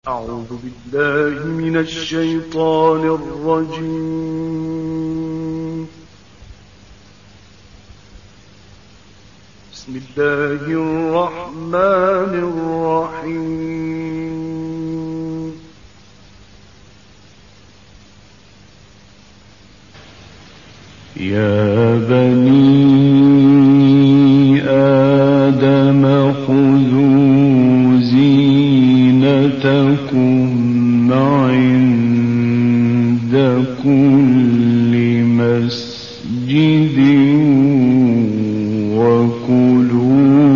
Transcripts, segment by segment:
أعوذ بالله من الشيطان الرجيم. بسم الله الرحمن الرحيم. يا بني آدم خذوا زينتكم عند كل مسجد وكلوا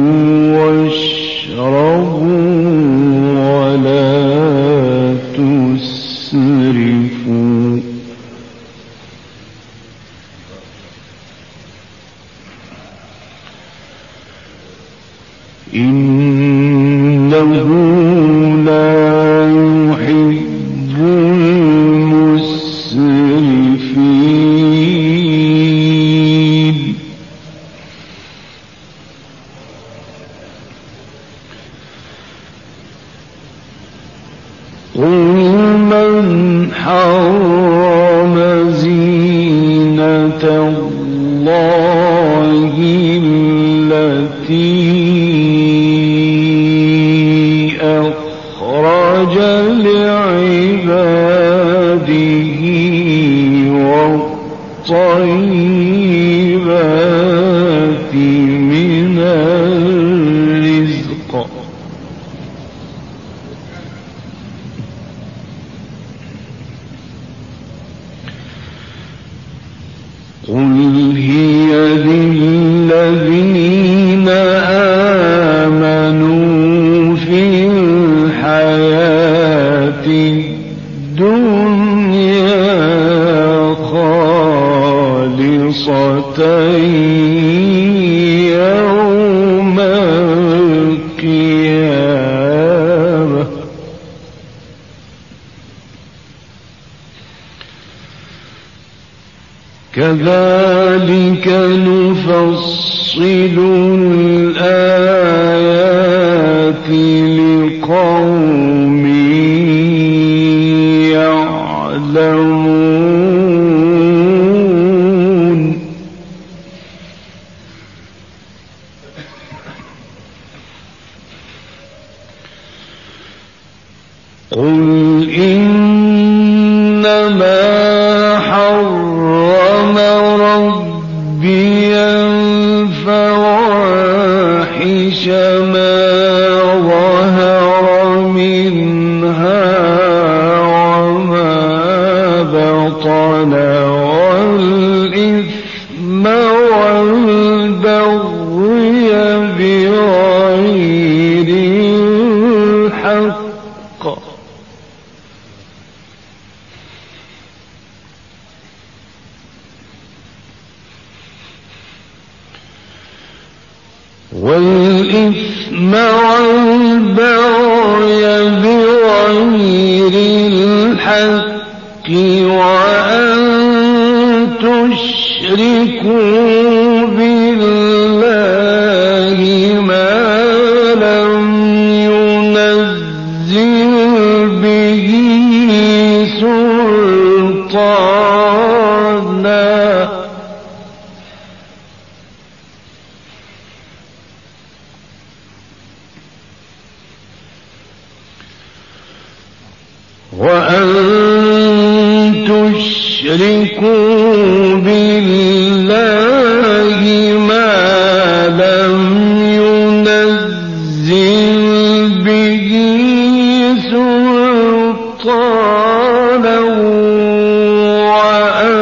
واشربوا ولا تسرفوا إنه لا يحب المسرفين. قل من حرم زينة الله التي أخرج لعباده والطيبات من الرزق قل هي للذين آمنوا في الحياة الدنيا خالصة يوم القيامة كذلك نفصل الآيات لقوم يعلمون. قل إنما حرم ربي الفواحش ما ظهر منها وما بطن والإثم والبغي بغير الحق بغير الحق وأن تشركوا بالله ما لم ينزل به سلطانا وأن تشركوا بالله ما لم ينزل به سلطانا وأن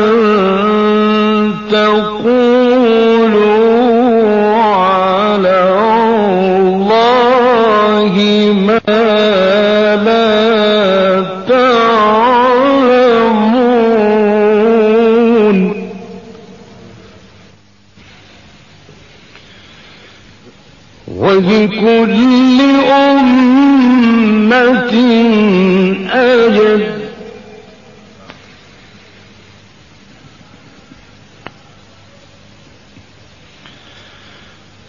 تقولوا على الله ما لا تعلمون. ولكل أمة أجل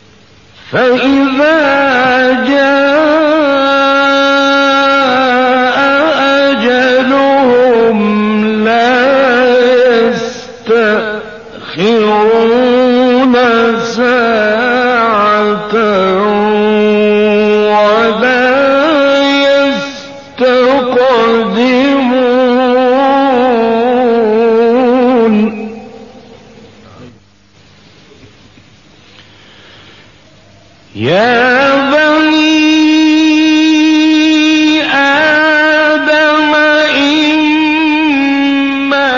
فإذا جاء يقدمون يا بني آدم إما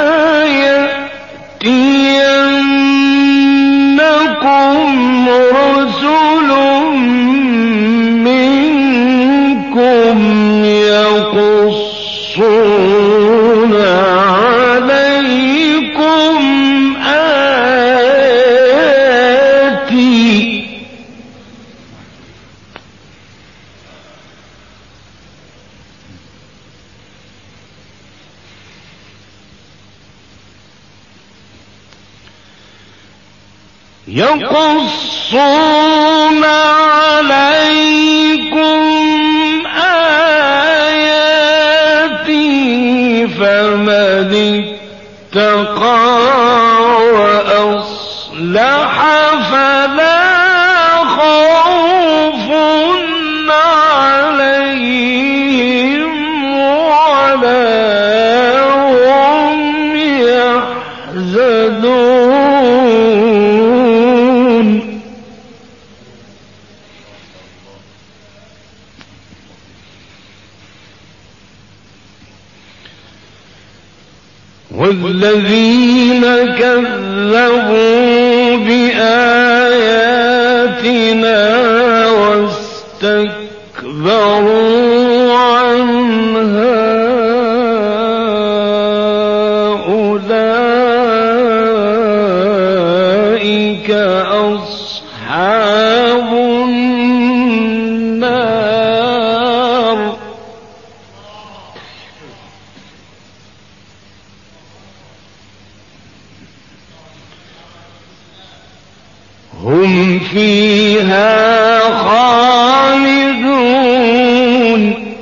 يأتينكم رسل منكم يقصون عليكم آياتي يقصون عليكم آياتي فمن اتقى وأصلح فلا خوف عليهم ولا هم يحزنون والذين كذبوا بآياتنا واستكبروا عنها أولئك أصحاب النار هم فيها خالدون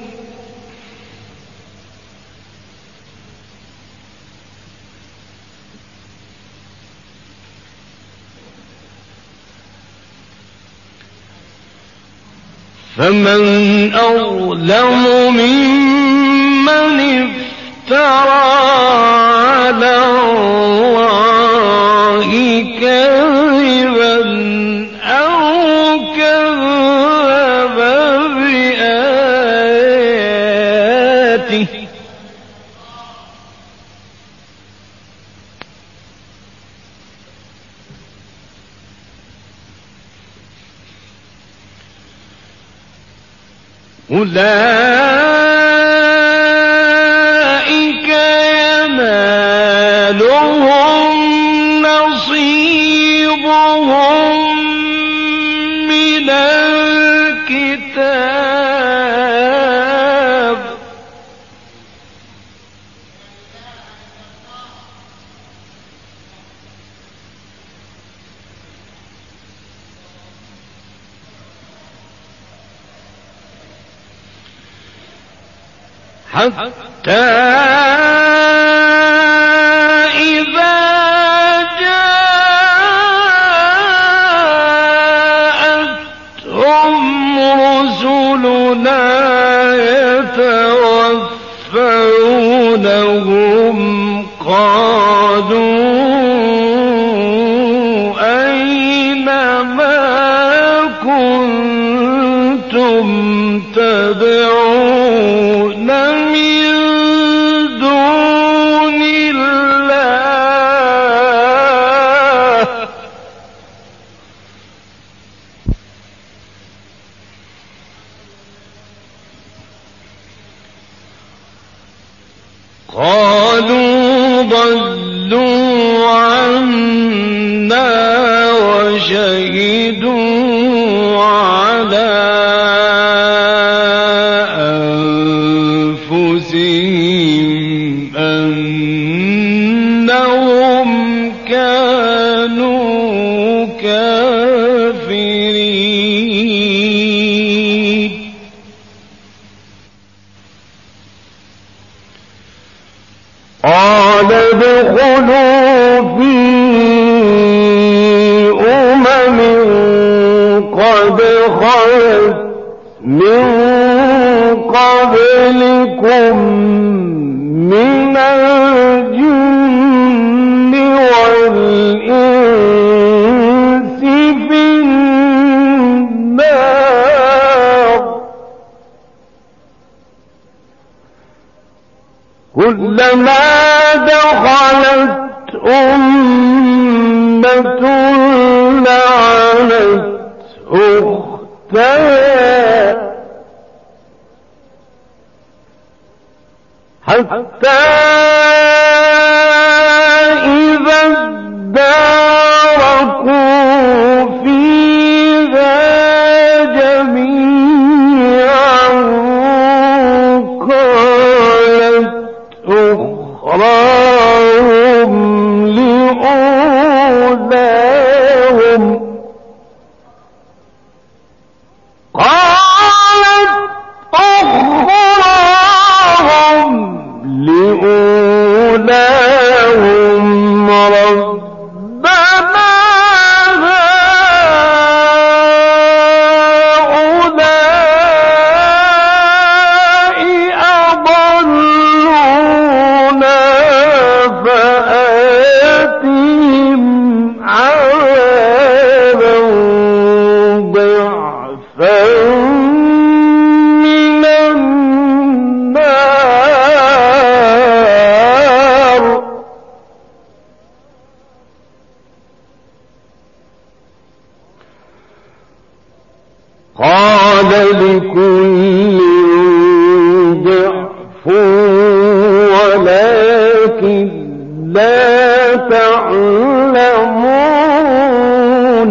فمن أظلم ممن افترى على الله كذبا أو كذب بآياته أولئك ينالهم نصيبهم من الكتاب حتى إذا جاءتهم رسلنا يتوفونهم قالوا أين ما كنتم تدعون من دون الله قالوا ضلوا عنا وشهدوا على أنفسهم أنهم كانوا كافرين قال ادخلوا في أمم قد خلت من قبل لكم من الجن والإنس في النار كلما دخلت أمة لعنت أختها حتى إذا اداركوا فيها جميعا قالت أخراهم لأولاهم ربنا هؤلاء أضلونا فآتهم عذابا ضعفا من النار قال لكل ضعف ولكن لا تعلمون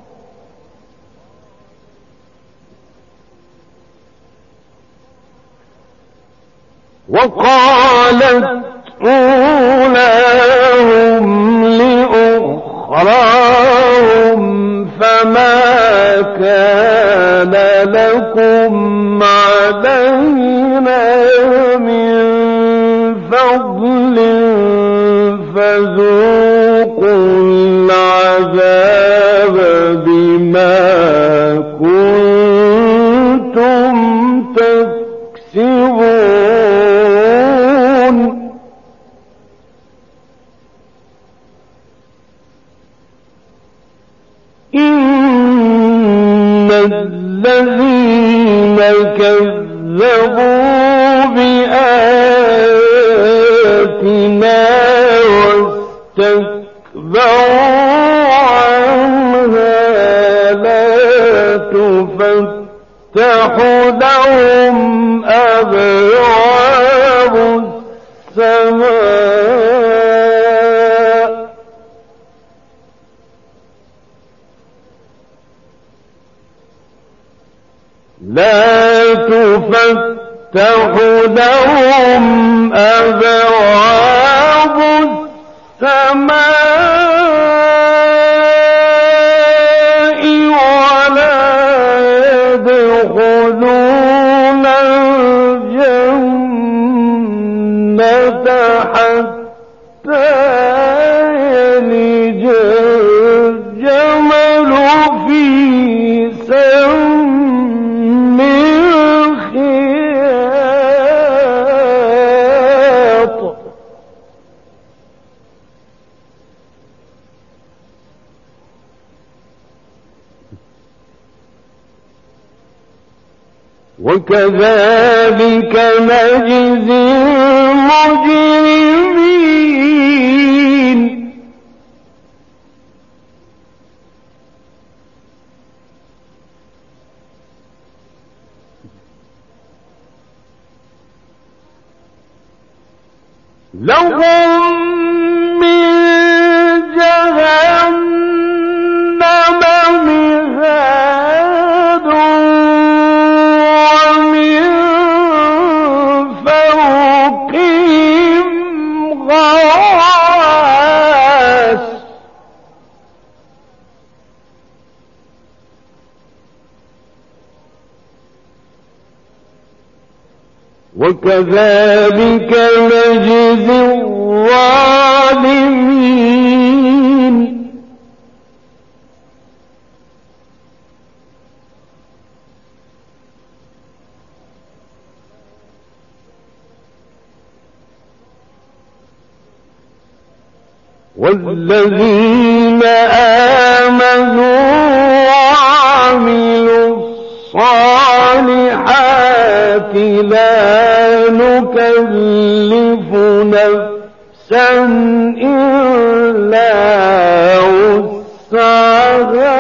وقالت أولاهم لأخراهم فما كان لكم علينا من فضل فذوقوا العذاب بما كنتم تكسبون إن الذين كذبوا بآياتنا واستكبروا عنها لا تفتح لهم أبواب السماء لا تفتح لهم أبواب السماء ولا يدخلون الجنة حتى يلج الجمل في سم الخياط وكذلك نجزي المجرمين لهم من جهنم مهاد ومن فوقهم غواش وكذلك نجزي الظالمين والذين آمنوا وعملوا الصالحات لا نكلف نفسا إلا وسعها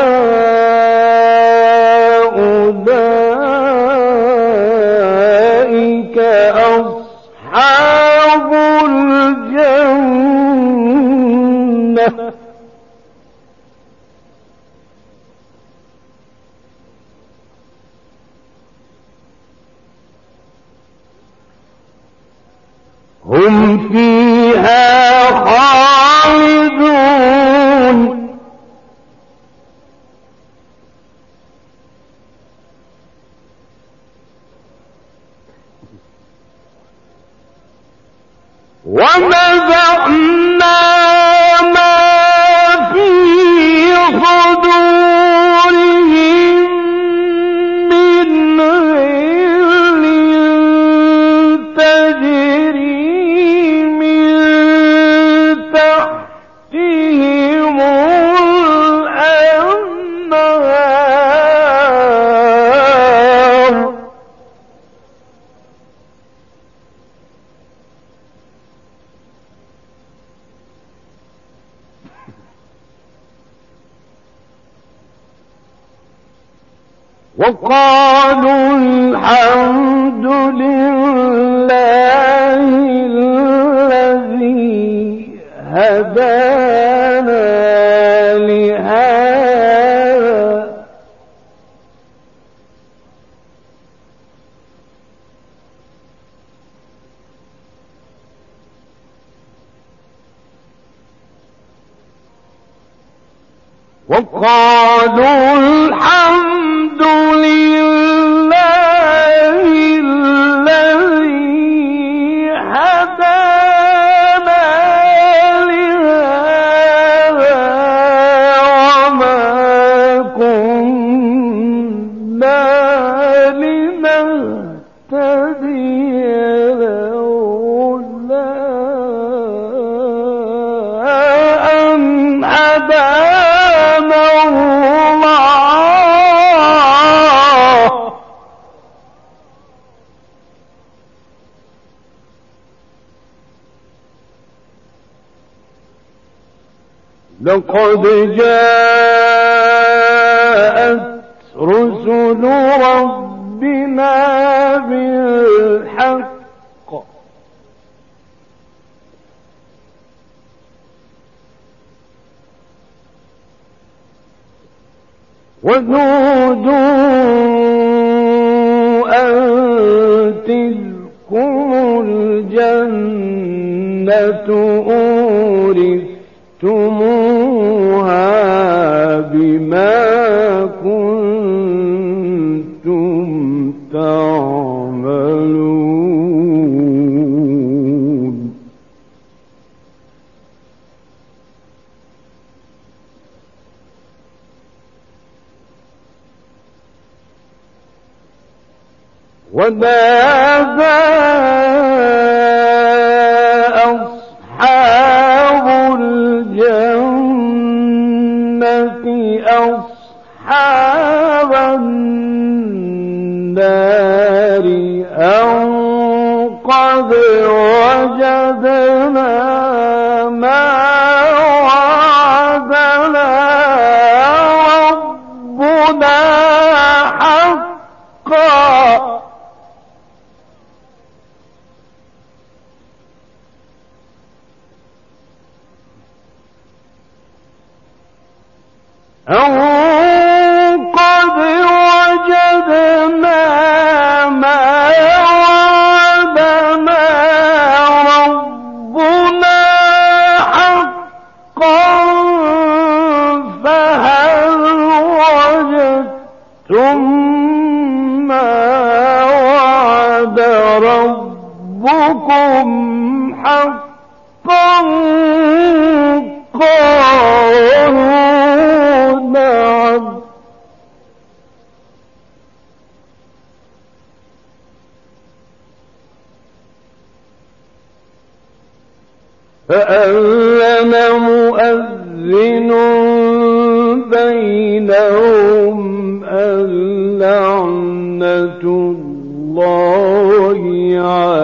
أولئك أصحاب الجنة هم فيها خالدون ونزعنا ما في صدورهم من غل تجري من تحتهم الأنهار وقالوا الحمد لله الذي هدانا لهذا وقالوا الحمد لله الذي هدانا لهذا وما كنا لنهتدي لولا أن هدانا الله لقد جاءت رسل ربنا بالحق ونودوا أن تلكم الجنة أورثتموها بما كنتم تعملون ونادى أصحاب الجنة أصحاب النار أن قد وجدنا ما وعدنا ربنا حقا أن قد وجدنا ما وعدنا ربنا حقا فهل وجدتم ما وعد ربكم حقا قالوا نعم فأذن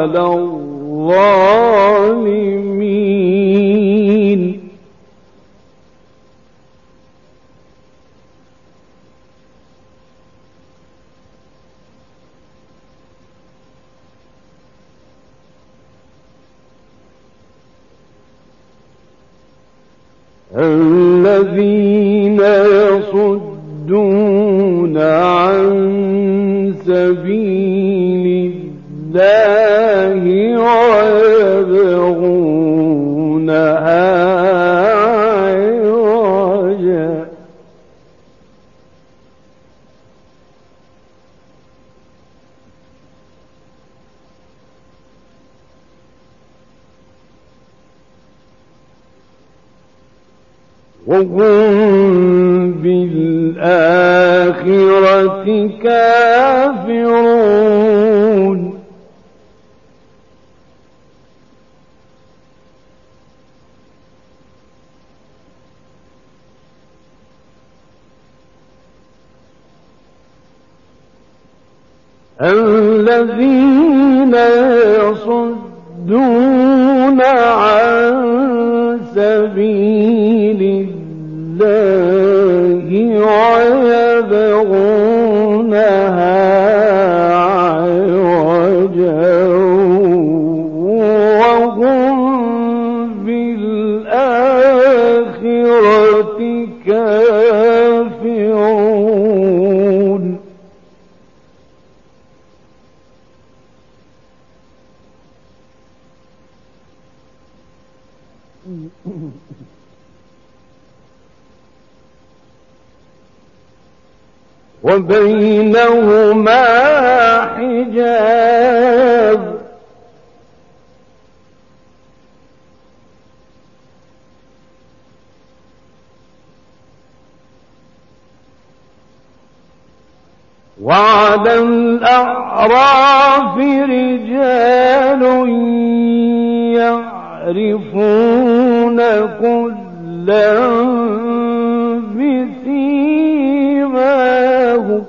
على الظالمين الذين يصدون عن سبيل الله ويبغونها عوجا وهم بالآخرة كافرون الذين يصدون عن سبيل الله ويبغونها عوجا وهم بالآخرة كافرون وبينهما حجاب وعلى الأعراف رجال يعرفون كلا بسيماهم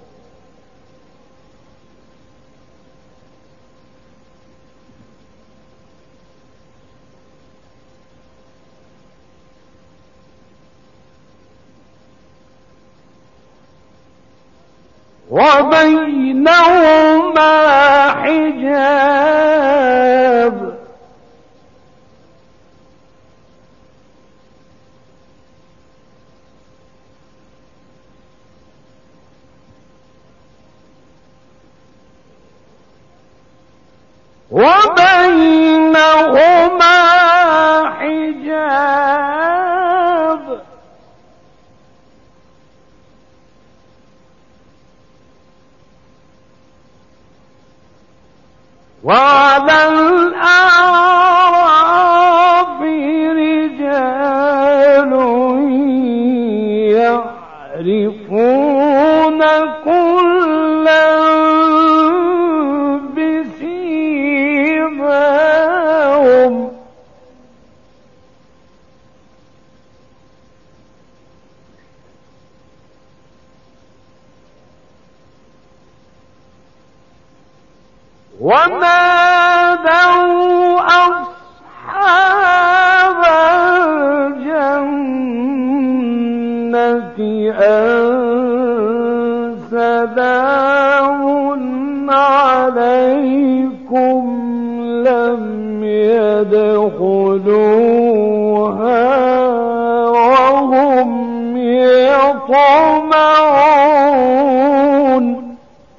وبينهما حجاب وبينهما حجاب وعلى الأعراف رجال يعرفون كلا بسيماهم ونادوا أصحاب الجنة أن سلام عليكم لم يدخلوها وهم يطمعون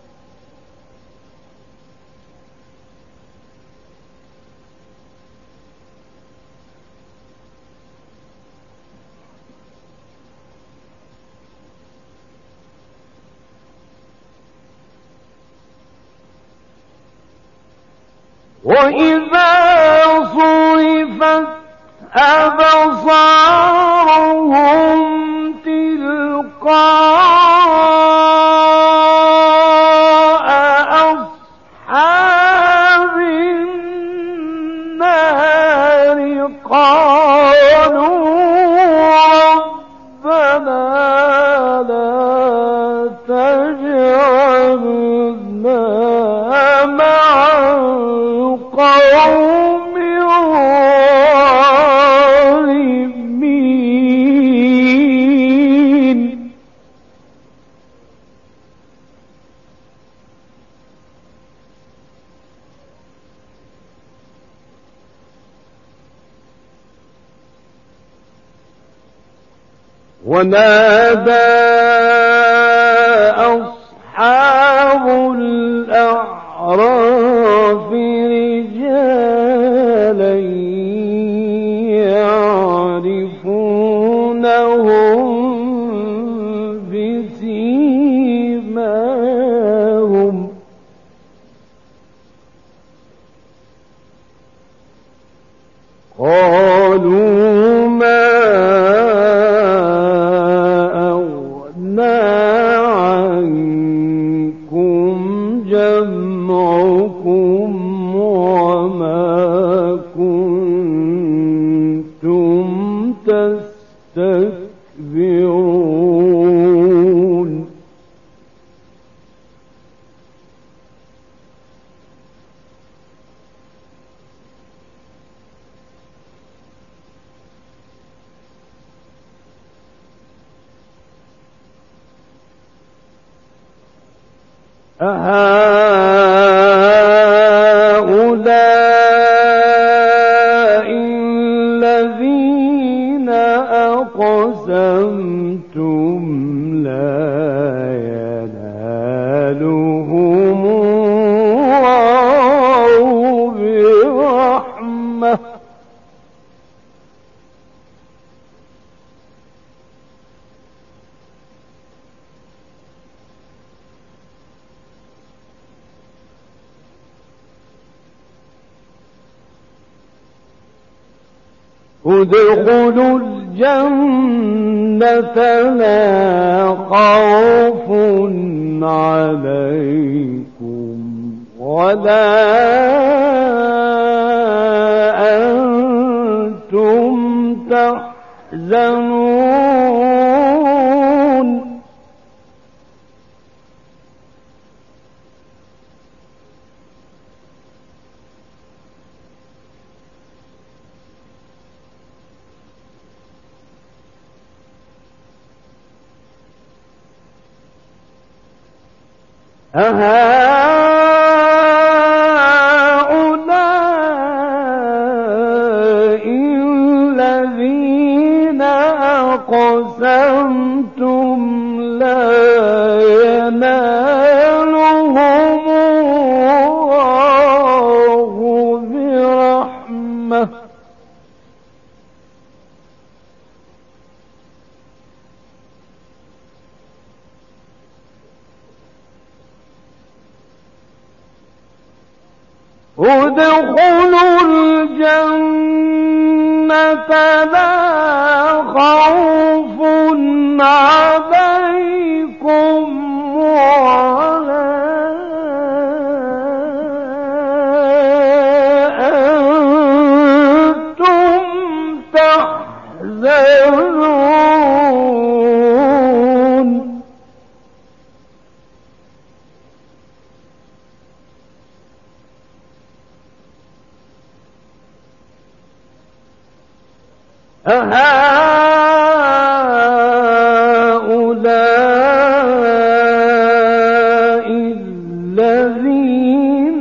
وإذا صرفت أبصارهم تلقاء أصحاب النار قالوا ربنا لا تجعلنا مع القوم ونادى أصحاب الأعراف رجالا يعرفونهم بسيماهم قالوا ما أغنى عنكم جمعكم وما كنتم تستكبرون أهؤلاء الذين أقسمتم لا ينالهم الله برحمة ادخلوا الجنة لا خوف عليكم ولا أنتم تحزنون أهؤلاء الذين أقسمتم لا ينالهم الله برحمة ادخلوا الجنة لا خوف عليكم ولا أنتم تحزنون أهؤلاء الذين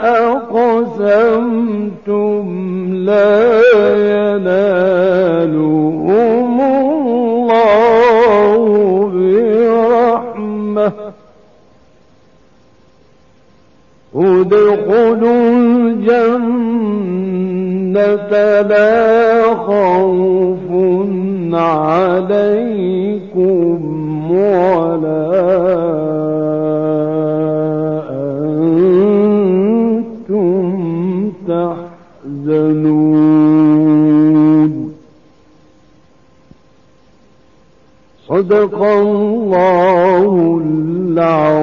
أقسمتم لا ينالهم الله برحمة ادخلوا الجنة لا خوف عليكم ولا أنتم تحزنون صدق الله العظيم.